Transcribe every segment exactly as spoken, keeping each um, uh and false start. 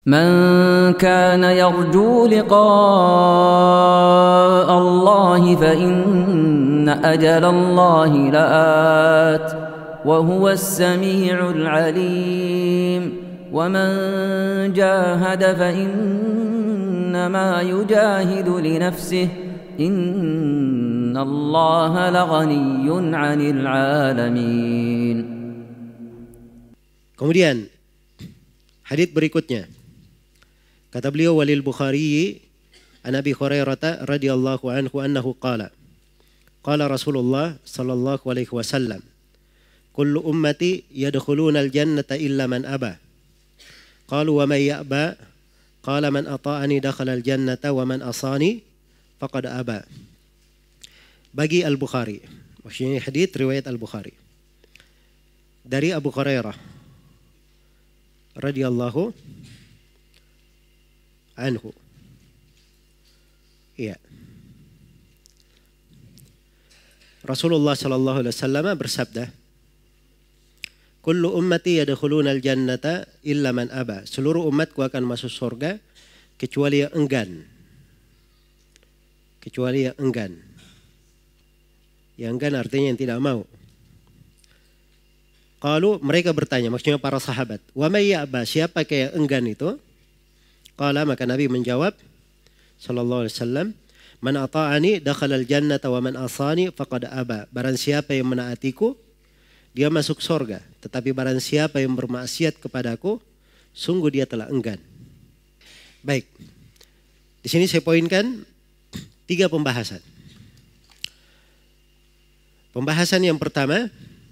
من كان يرجو لقاء الله فإن أجل الله لآت وهو السميع العليم ومن جاهد فإنما يجاهد لنفسه إن الله لغني عن العالمين. Kemudian hadits berikutnya kata beliau, walil Bukhari an Abi Hurairah radhiyallahu anhu annahu qala qala Rasulullah sallallahu alaihi wasallam kullu ummati yadkhuluna al-jannata illa man aba qalu wa man ya'ba qala man ata'ani dakhala al-jannata wa man asani faqad aba. Bagi Al-Bukhari, maksudnya hadits riwayat Al-Bukhari dari Abu Hurairah radhiyallahu anhu. Iya. Rasulullah sallallahu alaihi wasallam bersabda, "Kullu ummati yadkhuluna al-jannata illa man aba." Seluruh umatku akan masuk surga kecuali yang enggan. Kecuali yang enggan. Yang enggan artinya yang tidak mau. Qalu, mereka bertanya, maksudnya para sahabat, "Wa may ya'ba?" Siapa yang enggan itu? Qala, maka Nabi menjawab sallallahu alaihi wasallam, "Man ata'ani dakhala al-jannata wa man asani faqad aba." Barang siapa yang menaatiku, dia masuk surga, tetapi barang siapa yang bermaksiat kepadaku, sungguh dia telah enggan. Baik. Di sini saya poinkan tiga pembahasan. Pembahasan yang pertama,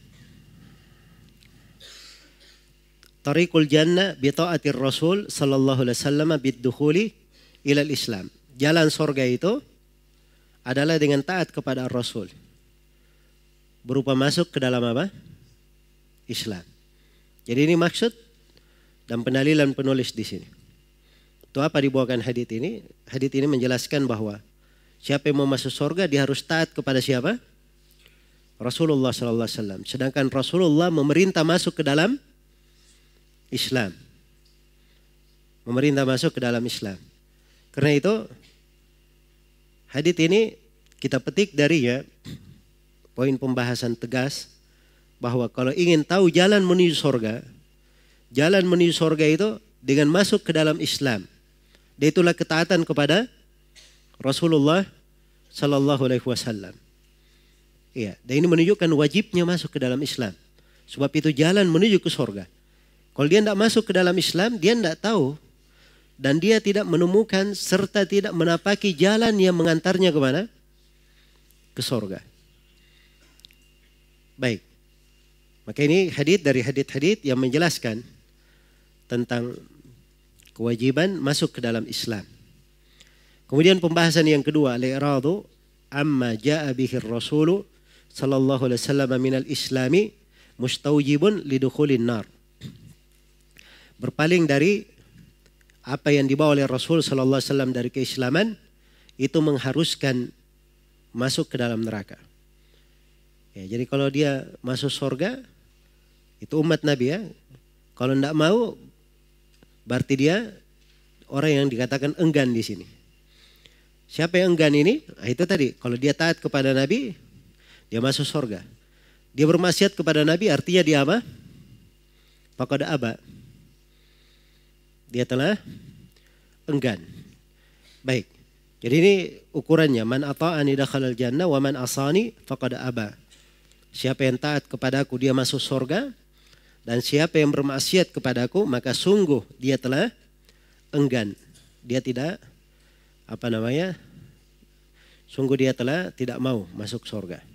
Tariqul jannah bi ta'atir Rasul sallallahu alaihi wasallam bid-dukhuli ila al-Islam. Jalan surga itu adalah dengan taat kepada Rasul. Berupa masuk ke dalam apa? Islam. Jadi ini maksud dan pendalilan penulis di sini. Itu apa dibawakan hadits ini? Hadits ini menjelaskan bahwa siapa yang mau masuk surga dia harus taat kepada siapa? Rasulullah sallallahu alaihi wasallam. Sedangkan Rasulullah memerintah masuk ke dalam Islam. Memerintah masuk ke dalam Islam. Karena itu hadits ini kita petik darinya poin pembahasan tegas bahwa kalau ingin tahu jalan menuju surga, jalan menuju surga itu dengan masuk ke dalam Islam. Dan itulah ketaatan kepada Rasulullah sallallahu alaihi wasallam. Iya, dan ini menunjukkan wajibnya masuk ke dalam Islam. Sebab itu jalan menuju ke surga. Kalau dia tidak masuk ke dalam Islam, dia tidak tahu. Dan dia tidak menemukan serta tidak menapaki jalan yang mengantarnya kemana? Ke surga. Baik. Maka ini hadits dari hadits-hadits yang menjelaskan tentang kewajiban masuk ke dalam Islam. Kemudian pembahasan yang kedua, al-i'radu amma ja'a bihi ar-rasulu sallallahu alaihi wasallam minal islami mustawjibun lidukhulin nar. Berpaling dari apa yang dibawa oleh Rasul sallallahu alaihi wasallam dari keislaman itu mengharuskan masuk ke dalam neraka. Ya, jadi kalau dia masuk surga itu umat Nabi ya. Kalau tidak mau berarti dia orang yang dikatakan enggan di sini. Siapa yang enggan ini? Nah, itu tadi kalau dia taat kepada Nabi dia masuk surga. Dia bermaksiat kepada Nabi artinya dia apa? Faqad aba. Dia telah enggan. Baik. Jadi ini ukurannya, man ata'ani dakhalal jannah wa man asani faqad aba. Siapa yang taat kepadaku dia masuk surga, dan siapa yang bermaksiat kepadaku maka sungguh dia telah enggan. Dia tidak apa namanya? Sungguh dia telah tidak mau masuk surga.